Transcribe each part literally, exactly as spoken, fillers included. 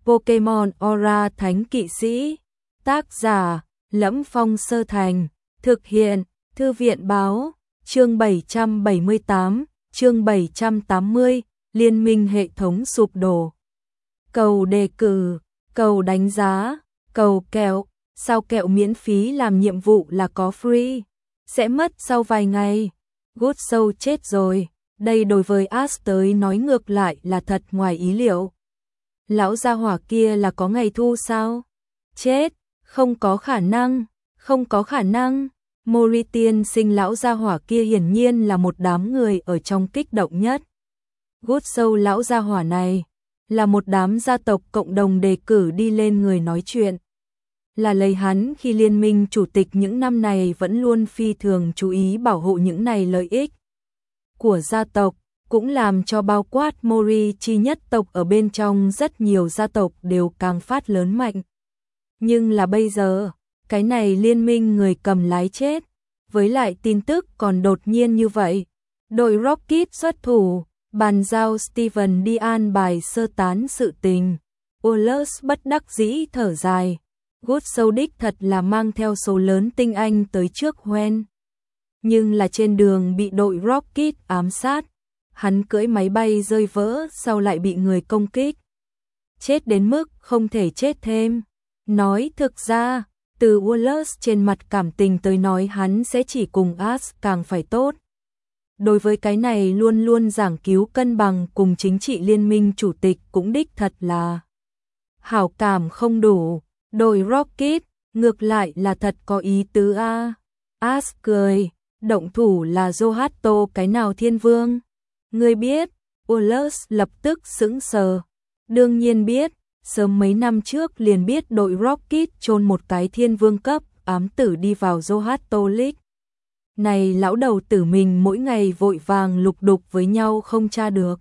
Pokemon Aura Thánh Kỵ Sĩ. Tác giả: Lẫm Phong Sơ Thành. Thực hiện: Thư viện báo. Chương bảy trăm bảy mươi tám, chương bảy trăm tám mươi, Liên minh hệ thống sụp đổ. Cầu đề cử, cầu đánh giá, cầu kẹo, sao kẹo miễn phí làm nhiệm vụ là có free, sẽ mất sau vài ngày. Good Soul chết rồi, đây đối với Ash tới nói ngược lại là thật ngoài ý liệu. Lão gia hỏa kia là có ngày thu sao? Chết, không có khả năng, không có khả năng. Mori tiên sinh lão gia hỏa kia hiển nhiên là một đám người ở trong kích động nhất. Good Soul lão gia hỏa này là một đám gia tộc cộng đồng đề cử đi lên người nói chuyện. Là lấy hắn khi liên minh chủ tịch những năm này vẫn luôn phi thường chú ý bảo hộ những này lợi ích của gia tộc, cũng làm cho bao quát Mori chi nhất tộc ở bên trong rất nhiều gia tộc đều càng phát lớn mạnh. Nhưng là bây giờ, cái này liên minh người cầm lái chết, với lại tin tức còn đột nhiên như vậy. Đội Rocket xuất thủ, bàn giao Steven đi an bài sơ tán sự tình. Wallace bất đắc dĩ thở dài. Good Soul đích thật là mang theo số lớn tinh anh tới trước Hoenn. Nhưng là trên đường bị đội Rocket ám sát. Hắn cưỡi máy bay rơi vỡ sau lại bị người công kích. Chết đến mức không thể chết thêm. Nói thực ra, từ Wallace trên mặt cảm tình tới nói hắn sẽ chỉ cùng Ash càng phải tốt. Đối với cái này luôn luôn giảng cứu cân bằng cùng chính trị liên minh chủ tịch cũng đích thật là hảo cảm không đủ. Đội Rocket ngược lại là thật có ý tứ a. Ash cười, động thủ là Zohato cái nào thiên vương? Ngươi biết? Wallace lập tức sững sờ. Đương nhiên biết, sớm mấy năm trước liền biết đội Rocket chôn một cái thiên vương cấp ám tử đi vào Zohato League. Này lão đầu tử mình mỗi ngày vội vàng lục đục với nhau không tra được.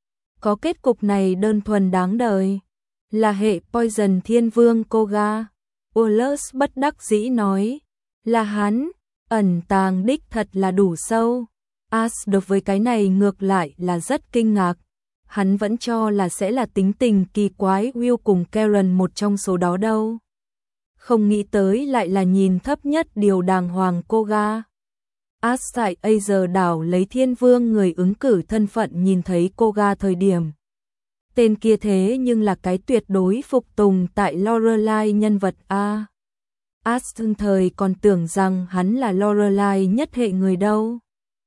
Có kết cục này đơn thuần đáng đời. Là hệ Poison thiên vương Koga. Wallace bất đắc dĩ nói. Là hắn, ẩn tàng đích thật là đủ sâu. Ash đối với cái này ngược lại là rất kinh ngạc. Hắn vẫn cho là sẽ là tính tình kỳ quái Will cùng Karen một trong số đó đâu. Không nghĩ tới lại là nhìn thấp nhất điều đàng hoàng Koga. Ash tại Azer đảo lấy thiên vương người ứng cử thân phận nhìn thấy Koga thời điểm. Tên kia thế nhưng là cái tuyệt đối phục tùng tại Lorelai nhân vật A. Ash thời còn tưởng rằng hắn là Lorelai nhất hệ người đâu.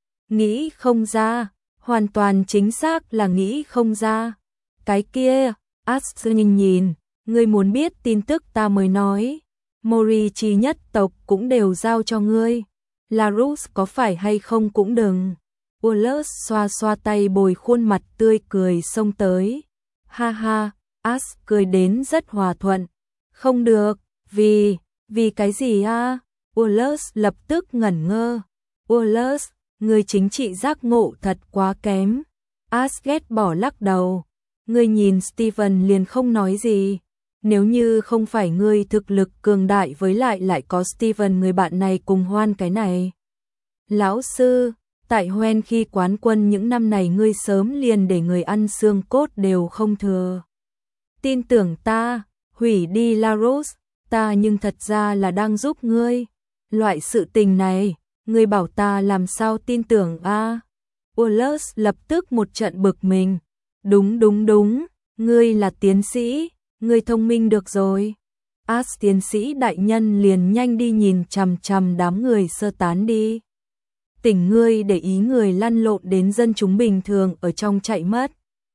Nghĩ không ra, hoàn toàn chính xác là nghĩ không ra. Cái kia, Ash nhìn nhìn, ngươi muốn biết tin tức ta mới nói. Mori chi nhất tộc cũng đều giao cho ngươi. Larus có phải hay không cũng đừng. Wallace xoa xoa tay bồi khuôn mặt tươi cười xông tới. Ha ha, Ash cười đến rất hòa thuận. Không được, vì, vì cái gì a? Wallace lập tức ngẩn ngơ. Wallace, người chính trị giác ngộ thật quá kém. Ash ghét bỏ lắc đầu. Ngươi nhìn Steven liền không nói gì. Nếu như không phải ngươi thực lực cường đại với lại lại có Steven người bạn này cùng hoan cái này. Lão sư, tại Hoenn khi quán quân những năm này ngươi sớm liền để người ăn xương cốt đều không thừa. Tin tưởng ta, hủy đi Larus, ta nhưng thật ra là đang giúp ngươi. Loại sự tình này, ngươi bảo ta làm sao tin tưởng a? À? Wallace lập tức một trận bực mình. Đúng đúng đúng, ngươi là tiến sĩ. Ngươi thông minh được rồi. Ash tiến sĩ đại nhân liền nhanh đi nhìn chằm chằm đám người sơ tán đi. Tỉnh ngươi để ý người lăn lộn đến dân chúng bình thường ở trong chạy mất.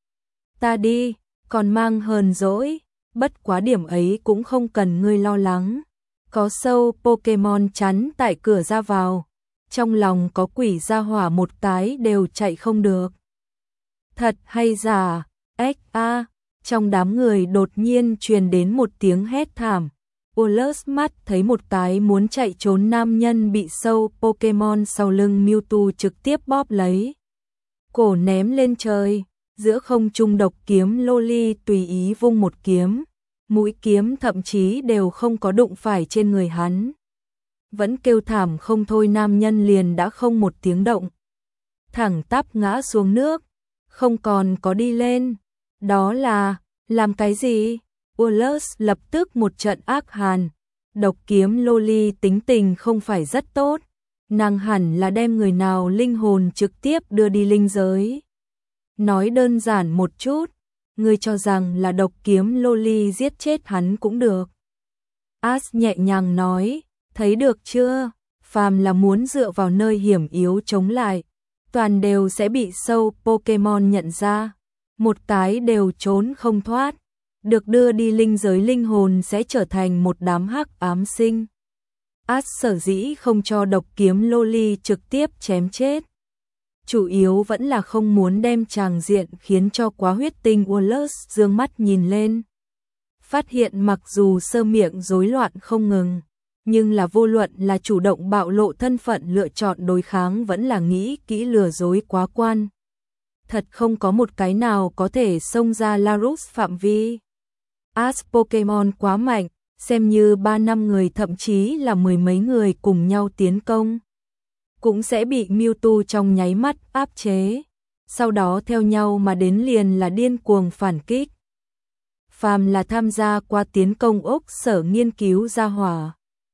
Ta đi, còn mang hờn dỗi, bất quá điểm ấy cũng không cần ngươi lo lắng. Có sâu Pokemon chắn tại cửa ra vào. Trong lòng có quỷ ra hỏa một cái đều chạy không được. Thật hay giả, ếch a. Trong đám người đột nhiên truyền đến một tiếng hét thảm. Wallace mắt thấy một cái muốn chạy trốn nam nhân bị sâu Pokemon sau lưng Mewtwo trực tiếp bóp lấy. Cổ ném lên trời, giữa không trung độc kiếm Loli tùy ý vung một kiếm. Mũi kiếm thậm chí đều không có đụng phải trên người hắn. Vẫn kêu thảm không thôi nam nhân liền đã không một tiếng động. Thẳng tắp ngã xuống nước, không còn có đi lên. Đó là, làm cái gì? Wallace lập tức một trận ác hàn. Độc kiếm Loli tính tình không phải rất tốt. Nàng hẳn là đem người nào linh hồn trực tiếp đưa đi linh giới. Nói đơn giản một chút, ngươi cho rằng là độc kiếm Loli giết chết hắn cũng được. Ash nhẹ nhàng nói, thấy được chưa, phàm là muốn dựa vào nơi hiểm yếu chống lại, toàn đều sẽ bị sâu Pokemon nhận ra, một cái đều trốn không thoát, được đưa đi linh giới linh hồn sẽ trở thành một đám hắc ám sinh. Ash sở dĩ không cho độc kiếm Loli trực tiếp chém chết. Chủ yếu vẫn là không muốn đem tràng diện khiến cho quá huyết tinh Wallace dương mắt nhìn lên. Phát hiện mặc dù sơ miệng rối loạn không ngừng, nhưng là vô luận là chủ động bạo lộ thân phận lựa chọn đối kháng vẫn là nghĩ kỹ lừa dối quá quan. Thật không có một cái nào có thể xông ra Larus phạm vi. Ash Pokemon quá mạnh, xem như ba năm người thậm chí là mười mấy người cùng nhau tiến công, cũng sẽ bị Mewtwo trong nháy mắt áp chế, sau đó theo nhau mà đến liền là điên cuồng phản kích. Phàm là tham gia qua tiến công ốc sở nghiên cứu gia hỏa,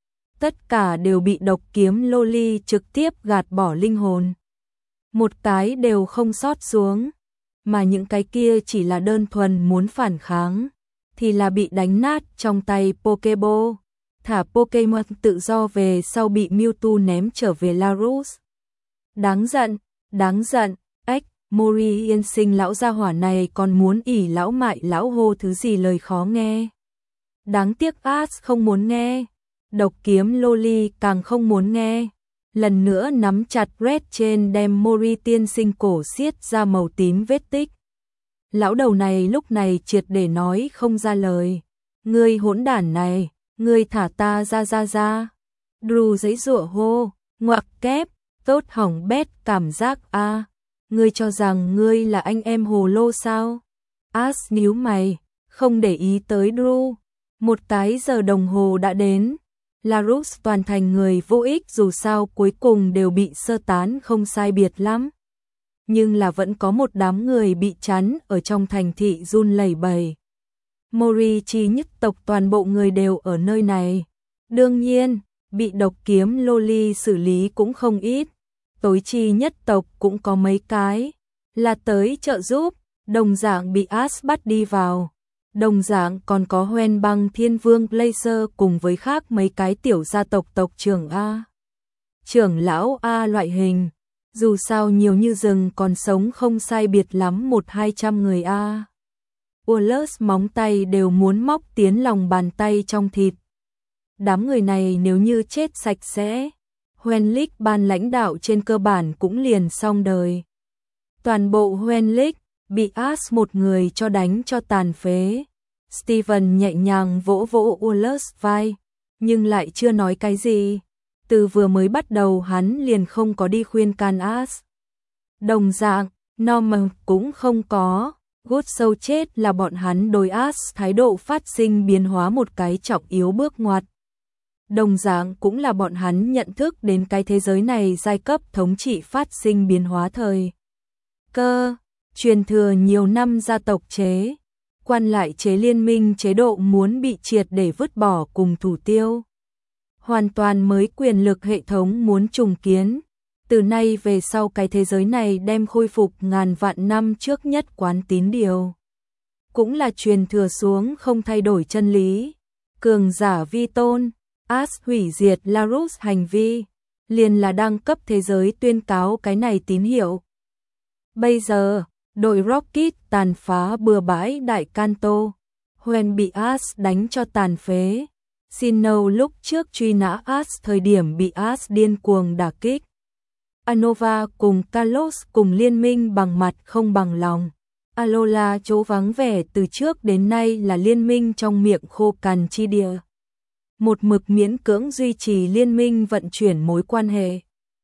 tất cả đều bị độc kiếm Loli trực tiếp gạt bỏ linh hồn. Một cái đều không sót xuống, mà những cái kia chỉ là đơn thuần muốn phản kháng, thì là bị đánh nát trong tay Pokeball. Thả Pokemon tự do về sau bị Mewtwo ném trở về Larus. Đáng giận, đáng giận, ếch, Mori yên sinh lão gia hỏa này còn muốn ỉ lão mại lão hô thứ gì lời khó nghe. Đáng tiếc Ash không muốn nghe, độc kiếm Loli càng không muốn nghe. Lần nữa nắm chặt Red trên đem Mori tiên sinh cổ xiết ra màu tím vết tích. Lão đầu này lúc này triệt để nói không ra lời. Ngươi hỗn đản này, ngươi thả ta ra ra ra. Drew giấy rụa hô, ngoặc kép, tốt hỏng bét cảm giác a. À. Ngươi cho rằng ngươi là anh em hồ lô sao? Ash nhíu mày, không để ý tới Drew. Một cái giờ đồng hồ đã đến. Larus toàn thành người vô ích dù sao cuối cùng đều bị sơ tán không sai biệt lắm. Nhưng là vẫn có một đám người bị chắn ở trong thành thị run lẩy bẩy. Mori chi nhất tộc toàn bộ người đều ở nơi này. Đương nhiên, bị độc kiếm Loli xử lý cũng không ít. Tối chi nhất tộc cũng có mấy cái. Là tới trợ giúp, đồng dạng bị Ash bắt đi vào. Đồng dạng còn có Hoen Băng Thiên Vương Blazer cùng với khác mấy cái tiểu gia tộc tộc trưởng A. Trưởng lão A loại hình. Dù sao nhiều như rừng còn sống không sai biệt lắm một hai trăm người A. Wallace móng tay đều muốn móc tiến lòng bàn tay trong thịt. Đám người này nếu như chết sạch sẽ, Hoen League ban lãnh đạo trên cơ bản cũng liền xong đời. Toàn bộ Hoen League bị Ash một người cho đánh cho tàn phế. Steven nhẹ nhàng vỗ vỗ Wallace vai, nhưng lại chưa nói cái gì. Từ vừa mới bắt đầu hắn liền không có đi khuyên can Ash. Đồng dạng, Norman cũng không có. Good sâu chết là bọn hắn đối Ash thái độ phát sinh biến hóa một cái trọng yếu bước ngoặt. Đồng dạng cũng là bọn hắn nhận thức đến cái thế giới này giai cấp thống trị phát sinh biến hóa thời cơ, truyền thừa nhiều năm gia tộc chế, quan lại chế liên minh chế độ muốn bị triệt để vứt bỏ cùng thủ tiêu. Hoàn toàn mới quyền lực hệ thống muốn trùng kiến. Từ nay về sau cái thế giới này đem khôi phục ngàn vạn năm trước nhất quán tín điều. Cũng là truyền thừa xuống không thay đổi chân lý. Cường giả vi tôn, Ash hủy diệt Larus hành vi, liền là đăng cấp thế giới tuyên cáo cái này tín hiệu. Bây giờ, đội Rocket tàn phá bừa bãi Đại Kanto, Hoen bị Ash đánh cho tàn phế. Sinnoh lúc trước truy nã Ash thời điểm bị Ash điên cuồng đả kích. Anova cùng Kalos cùng liên minh bằng mặt không bằng lòng. Alola chỗ vắng vẻ từ trước đến nay là liên minh trong miệng khô cằn chi địa. Một mực miễn cưỡng duy trì liên minh vận chuyển mối quan hệ.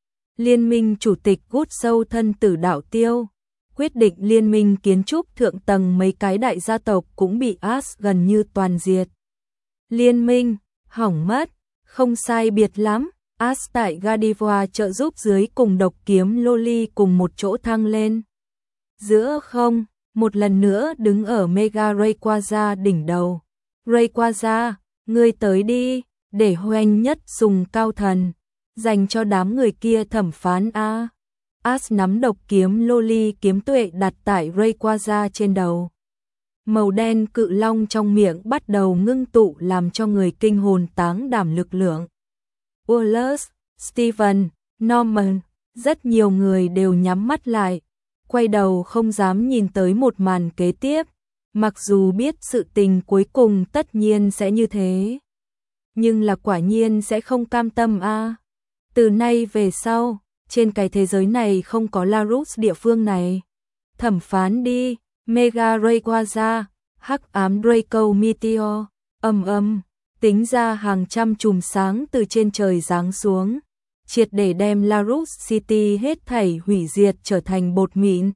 Liên minh chủ tịch Gút sâu thân tử đạo tiêu, quyết định liên minh kiến trúc thượng tầng mấy cái đại gia tộc cũng bị Ash gần như toàn diệt. Liên minh, hỏng mất, không sai biệt lắm. Ash tại Gardevoir trợ giúp dưới cùng độc kiếm Loli cùng một chỗ thăng lên. Giữa không, một lần nữa đứng ở Mega Rayquaza đỉnh đầu. Rayquaza, ngươi tới đi, để Hoành Nhất dùng cao thần, dành cho đám người kia thẩm phán a. Ash nắm độc kiếm Loli kiếm tuệ đặt tại Rayquaza trên đầu. Màu đen cự long trong miệng bắt đầu ngưng tụ làm cho người kinh hồn táng đảm lực lượng. Wallace, Steven, Norman, rất nhiều người đều nhắm mắt lại, quay đầu không dám nhìn tới một màn kế tiếp, mặc dù biết sự tình cuối cùng tất nhiên sẽ như thế. Nhưng là quả nhiên sẽ không cam tâm a. À. Từ nay về sau, trên cái thế giới này không có Larus địa phương này. Thẩm phán đi, Mega Rayquaza, hắc ám Draco Meteor, âm âm, tính ra hàng trăm chùm sáng từ trên trời giáng xuống, triệt để đem Larus City hết thảy hủy diệt trở thành bột mịn.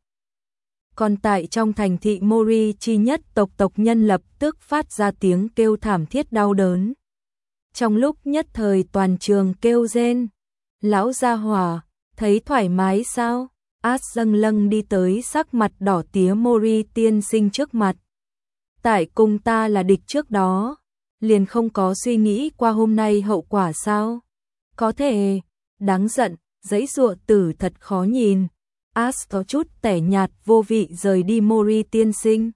Còn tại trong thành thị Mori chi nhất tộc tộc nhân lập tức phát ra tiếng kêu thảm thiết đau đớn. Trong lúc nhất thời toàn trường kêu rên, lão gia hỏa, thấy thoải mái sao? Ash dâng lâng đi tới sắc mặt đỏ tía Mori tiên sinh trước mặt. Tại cùng ta là địch trước đó, liền không có suy nghĩ qua hôm nay hậu quả sao? Có thể, đáng giận, giấy giụa tử thật khó nhìn. Ash có chút tẻ nhạt vô vị rời đi Mori tiên sinh.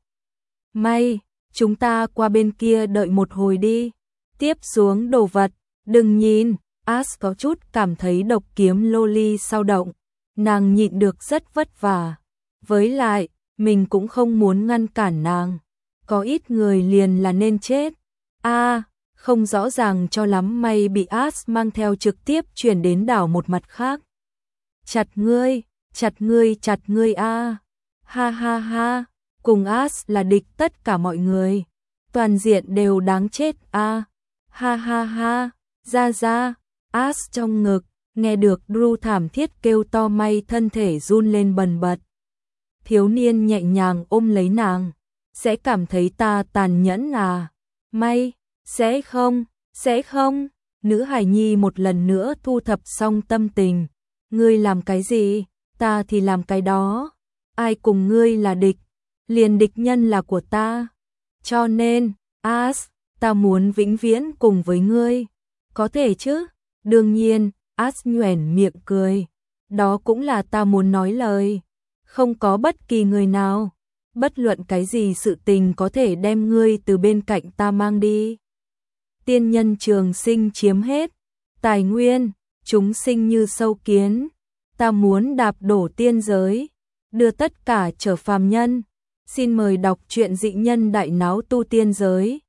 May, chúng ta qua bên kia đợi một hồi đi. Tiếp xuống đồ vật, đừng nhìn. Ash có chút cảm thấy độc kiếm Loli sao động. Nàng nhịn được rất vất vả. Với lại, mình cũng không muốn ngăn cản nàng. Có ít người liền là nên chết. A, à, không rõ ràng cho lắm, may bị Ash mang theo trực tiếp chuyển đến đảo một mặt khác. Chặt ngươi, chặt ngươi, chặt ngươi a. À. Ha ha ha, cùng Ash là địch tất cả mọi người. Toàn diện đều đáng chết a. À. Ha ha ha, ra ra, Ash trong ngực, nghe được Drew thảm thiết kêu to may thân thể run lên bần bật. Thiếu niên nhẹ nhàng ôm lấy nàng, sẽ cảm thấy ta tàn nhẫn à? May, sẽ không, sẽ không. Nữ hài nhi một lần nữa thu thập xong tâm tình. Ngươi làm cái gì, ta thì làm cái đó. Ai cùng ngươi là địch, liền địch nhân là của ta. Cho nên, Ash, ta muốn vĩnh viễn cùng với ngươi. Có thể chứ? Đương nhiên, Ash nhoẻn miệng cười. Đó cũng là ta muốn nói lời. Không có bất kỳ người nào, bất luận cái gì sự tình có thể đem ngươi từ bên cạnh ta mang đi. Tiên nhân trường sinh chiếm hết tài nguyên, chúng sinh như sâu kiến. Ta muốn đạp đổ tiên giới, đưa tất cả trở phàm nhân. Xin mời đọc truyện Dị Nhân Đại Náo Tu Tiên Giới.